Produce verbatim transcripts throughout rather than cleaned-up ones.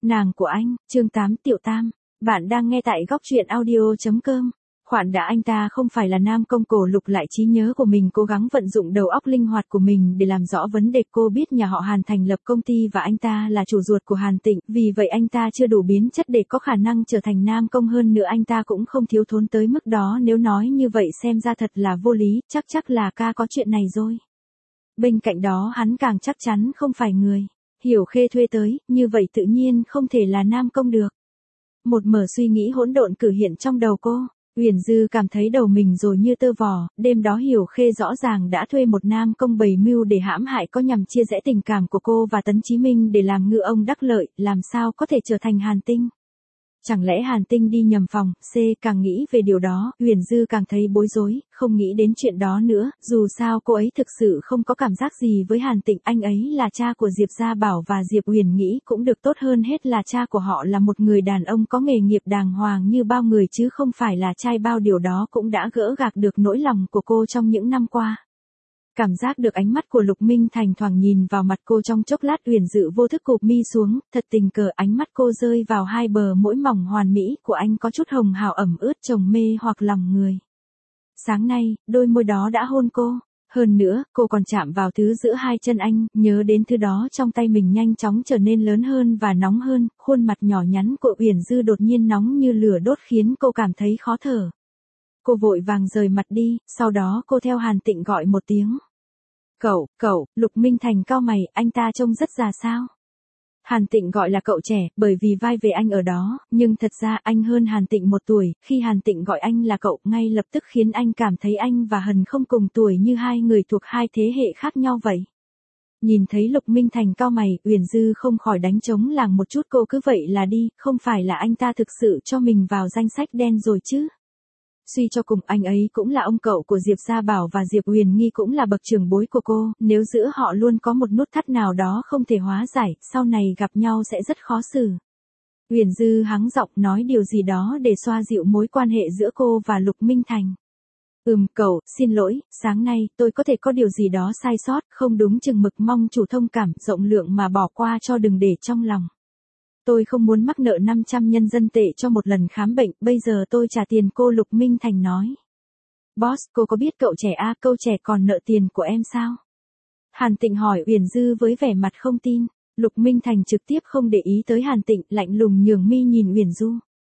Nàng của anh, chương tám Tiểu Tam. Bạn đang nghe tại góc truyện audio chấm com. Khoản đã anh ta không phải là nam công. Cổ lục lại trí nhớ của mình, cố gắng vận dụng đầu óc linh hoạt của mình để làm rõ vấn đề. Cô biết nhà họ Hàn thành lập công ty và anh ta là chủ ruột của Hàn Tịnh, vì vậy anh ta chưa đủ biến chất để có khả năng trở thành nam công. Hơn nữa anh ta cũng không thiếu thốn tới mức đó. Nếu nói như vậy xem ra thật là vô lý, chắc chắc là ca có chuyện này rồi. Bên cạnh đó hắn càng chắc chắn không phải người Hiểu Khê thuê tới, như vậy tự nhiên không thể là nam công được. Một mở suy nghĩ hỗn độn cử hiện trong đầu cô. Uyển Dư cảm thấy đầu mình rồi như tơ vò. Đêm đó Hiểu Khê rõ ràng đã thuê một nam công bày mưu để hãm hại, có nhằm chia rẽ tình cảm của cô và Tấn Chí Minh để làm ngư ông đắc lợi. Làm sao có thể trở thành Hàn Tinh? Chẳng lẽ Hàn Tinh đi nhầm phòng? C. Càng nghĩ về điều đó, Uyển Dư càng thấy bối rối, không nghĩ đến chuyện đó nữa. Dù sao cô ấy thực sự không có cảm giác gì với Hàn Tịnh. Anh ấy là cha của Diệp Gia Bảo và Diệp Uyển nghĩ cũng được, tốt hơn hết là cha của họ là một người đàn ông có nghề nghiệp đàng hoàng như bao người chứ không phải là trai bao. Điều đó cũng đã gỡ gạc được nỗi lòng của cô trong những năm qua. Cảm giác được ánh mắt của Lục Minh Thành thoảng nhìn vào mặt cô trong chốc lát, Uyển Dư vô thức cụp mi xuống, thật tình cờ ánh mắt cô rơi vào hai bờ mỗi mỏng hoàn mỹ của anh, có chút hồng hào ẩm ướt chồng mê hoặc lòng người. Sáng nay, đôi môi đó đã hôn cô, hơn nữa, cô còn chạm vào thứ giữa hai chân anh, nhớ đến thứ đó trong tay mình nhanh chóng trở nên lớn hơn và nóng hơn, khuôn mặt nhỏ nhắn của Uyển Dư đột nhiên nóng như lửa đốt khiến cô cảm thấy khó thở. Cô vội vàng rời mặt đi, sau đó cô theo Hàn Tịnh gọi một tiếng. Cậu, cậu. Lục Minh Thành cau mày, anh ta trông rất già sao? Hàn Tịnh gọi là cậu trẻ, bởi vì vai về anh ở đó, nhưng thật ra anh hơn Hàn Tịnh một tuổi. Khi Hàn Tịnh gọi anh là cậu, ngay lập tức khiến anh cảm thấy anh và Hần không cùng tuổi, như hai người thuộc hai thế hệ khác nhau vậy. Nhìn thấy Lục Minh Thành cau mày, Uyển Dư không khỏi đánh trống lảng một chút. Cô cứ vậy là đi, không phải là anh ta thực sự cho mình vào danh sách đen rồi chứ? Suy cho cùng anh ấy cũng là ông cậu của Diệp Gia Bảo và Diệp Uyển nghi cũng là bậc trưởng bối của cô, nếu giữa họ luôn có một nút thắt nào đó không thể hóa giải, sau này gặp nhau sẽ rất khó xử. Uyển Dư hắng giọng nói điều gì đó để xoa dịu mối quan hệ giữa cô và Lục Minh Thành. Ừm, cậu, xin lỗi, sáng nay tôi có thể có điều gì đó sai sót, không đúng chừng mực, mong chủ thông cảm, rộng lượng mà bỏ qua cho, đừng để trong lòng. Tôi không muốn mắc nợ năm trăm nhân dân tệ cho một lần khám bệnh, bây giờ tôi trả tiền cô. Lục Minh Thành nói. Boss, cô có biết cậu trẻ a, câu trẻ còn nợ tiền của em sao? Hàn Tịnh hỏi Uyển Dư với vẻ mặt không tin. Lục Minh Thành trực tiếp không để ý tới Hàn Tịnh, lạnh lùng nhường mi nhìn Uyển Dư.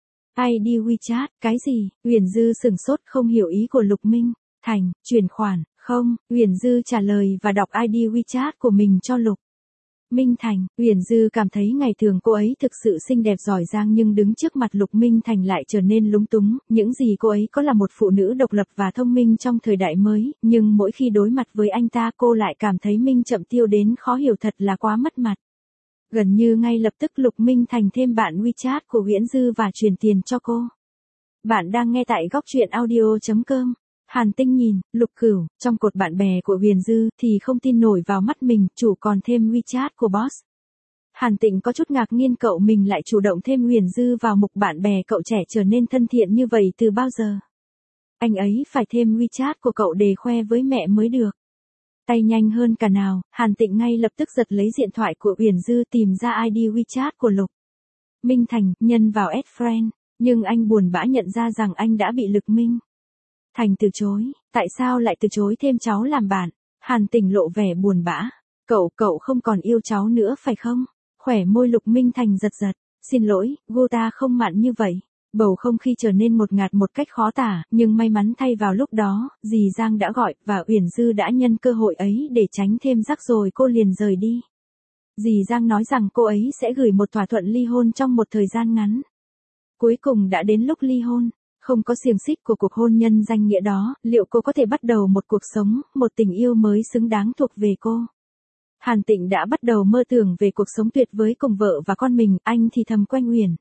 i đê WeChat, cái gì? Uyển Dư sửng sốt không hiểu ý của Lục Minh Thành. Chuyển khoản, không? Uyển Dư trả lời và đọc i đê WeChat của mình cho Lục Minh Thành. Uyển Dư cảm thấy ngày thường cô ấy thực sự xinh đẹp giỏi giang, nhưng đứng trước mặt Lục Minh Thành lại trở nên lúng túng. Những gì cô ấy có là một phụ nữ độc lập và thông minh trong thời đại mới, nhưng mỗi khi đối mặt với anh ta cô lại cảm thấy minh chậm tiêu đến khó hiểu, thật là quá mất mặt. Gần như ngay lập tức Lục Minh Thành thêm bạn WeChat của Uyển Dư và chuyển tiền cho cô. Bạn đang nghe tại góc truyện audio chấm com. Hàn Tinh nhìn Lục Cửu trong cột bạn bè của Uyển Dư thì không tin nổi vào mắt mình, chủ còn thêm WeChat của boss. Hàn Tịnh có chút ngạc nhiên, cậu mình lại chủ động thêm Uyển Dư vào mục bạn bè, cậu trẻ trở nên thân thiện như vậy từ bao giờ? Anh ấy phải thêm WeChat của cậu để khoe với mẹ mới được. Tay nhanh hơn cả nào, Hàn Tịnh ngay lập tức giật lấy điện thoại của Uyển Dư, tìm ra i đê WeChat của Lục Minh Thành, nhân vào add friend, nhưng anh buồn bã nhận ra rằng anh đã bị Lục Minh Thành từ chối. Tại sao lại từ chối thêm cháu làm bạn? Hàn Tịnh lộ vẻ buồn bã. Cậu, cậu không còn yêu cháu nữa phải không? Khỏe môi Lục Minh Thành giật giật. Xin lỗi, cô ta không mặn như vậy. Bầu không khí trở nên một ngạt một cách khó tả, nhưng may mắn thay vào lúc đó, dì Giang đã gọi, và Uyển Dư đã nhân cơ hội ấy để tránh thêm rắc rối, cô liền rời đi. Dì Giang nói rằng cô ấy sẽ gửi một thỏa thuận ly hôn trong một thời gian ngắn. Cuối cùng đã đến lúc ly hôn. Không có xiềng xích của cuộc hôn nhân danh nghĩa đó, liệu cô có thể bắt đầu một cuộc sống, một tình yêu mới xứng đáng thuộc về cô? Hàn Tịnh đã bắt đầu mơ tưởng về cuộc sống tuyệt vời cùng vợ và con mình, anh thì thầm quanh Uyển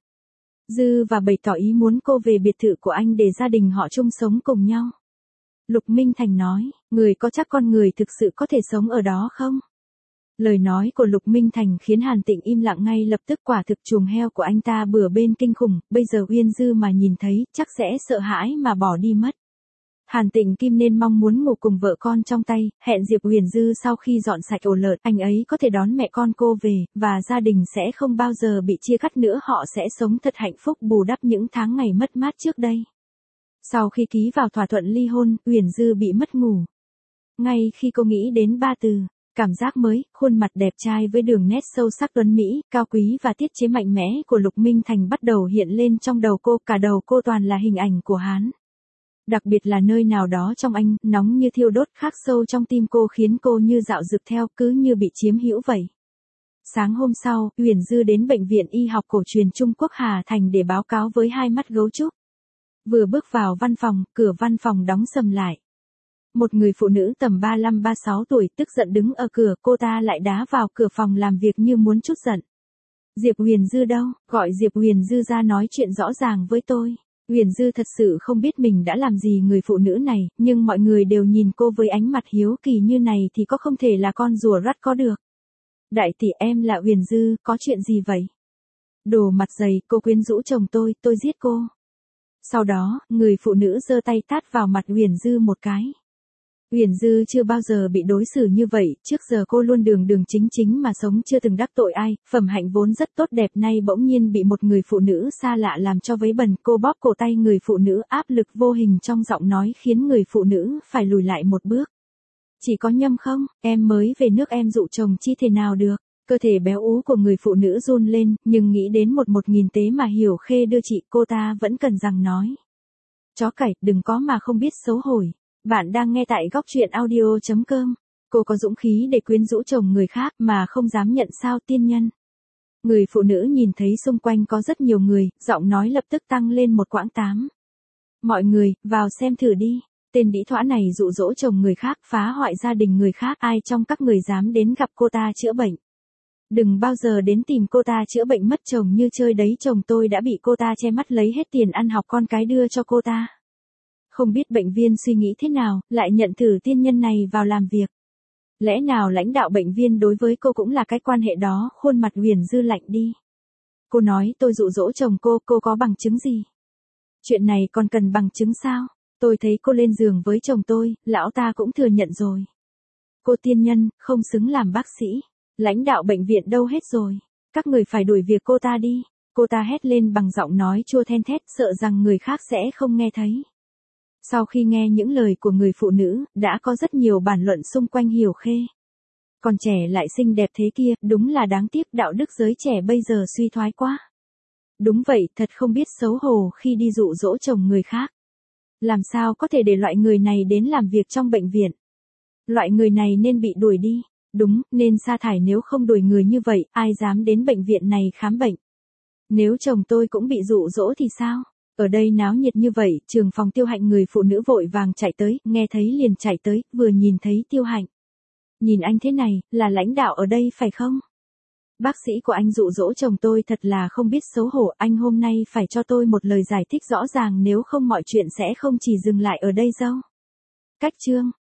Dư và bày tỏ ý muốn cô về biệt thự của anh để gia đình họ chung sống cùng nhau. Lục Minh Thành nói, người có chắc con người thực sự có thể sống ở đó không? Lời nói của Lục Minh Thành khiến Hàn Tịnh im lặng ngay lập tức, quả thực chuồng heo của anh ta bừa bên kinh khủng, bây giờ Uyển Dư mà nhìn thấy chắc sẽ sợ hãi mà bỏ đi mất. Hàn Tịnh Kim nên mong muốn ngủ cùng vợ con trong tay, hẹn Diệp Huyền Dư sau khi dọn sạch ổ lợn, anh ấy có thể đón mẹ con cô về, và gia đình sẽ không bao giờ bị chia cắt nữa, họ sẽ sống thật hạnh phúc bù đắp những tháng ngày mất mát trước đây. Sau khi ký vào thỏa thuận ly hôn, Huyền Dư bị mất ngủ. Ngay khi cô nghĩ đến ba từ, cảm giác mới, khuôn mặt đẹp trai với đường nét sâu sắc tuấn mỹ, cao quý và tiết chế mạnh mẽ của Lục Minh Thành bắt đầu hiện lên trong đầu cô, cả đầu cô toàn là hình ảnh của hắn. Đặc biệt là nơi nào đó trong anh, nóng như thiêu đốt, khắc sâu trong tim cô khiến cô như dạo dực theo, cứ như bị chiếm hữu vậy. Sáng hôm sau, Huyền Dư đến Bệnh viện Y học cổ truyền Trung Quốc Hà Thành để báo cáo với hai mắt gấu trúc. Vừa bước vào văn phòng, cửa văn phòng đóng sầm lại. Một người phụ nữ tầm ba lăm ba sáu tuổi tức giận đứng ở cửa, cô ta lại đá vào cửa phòng làm việc như muốn trút giận. Diệp Huyền Dư đâu, gọi Diệp Huyền Dư ra nói chuyện rõ ràng với tôi. Huyền Dư thật sự không biết mình đã làm gì người phụ nữ này, nhưng mọi người đều nhìn cô với ánh mặt hiếu kỳ như này thì có không thể là con rùa rắt có được. Đại tỷ, em là Huyền Dư, có chuyện gì vậy? Đồ mặt dày, cô quyến rũ chồng tôi, tôi giết cô. Sau đó, người phụ nữ giơ tay tát vào mặt Huyền Dư một cái. Huyền Dư chưa bao giờ bị đối xử như vậy, trước giờ cô luôn đường đường chính chính mà sống, chưa từng đắc tội ai, phẩm hạnh vốn rất tốt đẹp, nay bỗng nhiên bị một người phụ nữ xa lạ làm cho vấy bẩn. Cô bóp cổ tay người phụ nữ, áp lực vô hình trong giọng nói khiến người phụ nữ phải lùi lại một bước. Chỉ có nhầm không, em mới về nước em dụ chồng chi thể nào được. Cơ thể béo ú của người phụ nữ run lên, nhưng nghĩ đến một một nghìn tế mà Hiểu Khê đưa chị, cô ta vẫn cần rằng nói. Chó cẩy, đừng có mà không biết xấu hổ. Bạn đang nghe tại góc truyện audio chấm com. Cô có dũng khí để quyến rũ chồng người khác mà không dám nhận sao, tiên nhân. Người phụ nữ nhìn thấy xung quanh có rất nhiều người, giọng nói lập tức tăng lên một quãng tám. Mọi người, vào xem thử đi. Tên đĩ thoã này dụ dỗ chồng người khác, phá hoại gia đình người khác, ai trong các người dám đến gặp cô ta chữa bệnh. Đừng bao giờ đến tìm cô ta chữa bệnh mất chồng như chơi đấy, chồng tôi đã bị cô ta che mắt lấy hết tiền ăn học con cái đưa cho cô ta. Không biết bệnh viên suy nghĩ thế nào, lại nhận thử tiên nhân này vào làm việc. Lẽ nào lãnh đạo bệnh viên đối với cô cũng là cái quan hệ đó, khuôn mặt Huyền Dư lạnh đi. Cô nói tôi dụ dỗ chồng cô, cô có bằng chứng gì? Chuyện này còn cần bằng chứng sao? Tôi thấy cô lên giường với chồng tôi, lão ta cũng thừa nhận rồi. Cô tiên nhân, không xứng làm bác sĩ. Lãnh đạo bệnh viện đâu hết rồi? Các người phải đuổi việc cô ta đi. Cô ta hét lên bằng giọng nói chua then thét, sợ rằng người khác sẽ không nghe thấy. Sau khi nghe những lời của người phụ nữ, đã có rất nhiều bàn luận xung quanh Hiểu Khê. Còn trẻ lại xinh đẹp thế kia, đúng là đáng tiếc, đạo đức giới trẻ bây giờ suy thoái quá. Đúng vậy, thật không biết xấu hổ khi đi dụ dỗ chồng người khác. Làm sao có thể để loại người này đến làm việc trong bệnh viện? Loại người này nên bị đuổi đi. Đúng, nên sa thải, nếu không đuổi người như vậy, ai dám đến bệnh viện này khám bệnh? Nếu chồng tôi cũng bị dụ dỗ thì sao? Ở đây náo nhiệt như vậy, trường phòng Tiêu Hạnh, người phụ nữ vội vàng chạy tới, nghe thấy liền chạy tới, vừa nhìn thấy Tiêu Hạnh. Nhìn anh thế này, là lãnh đạo ở đây phải không? Bác sĩ của anh dụ dỗ chồng tôi, thật là không biết xấu hổ, anh hôm nay phải cho tôi một lời giải thích rõ ràng, nếu không mọi chuyện sẽ không chỉ dừng lại ở đây đâu. Cách chương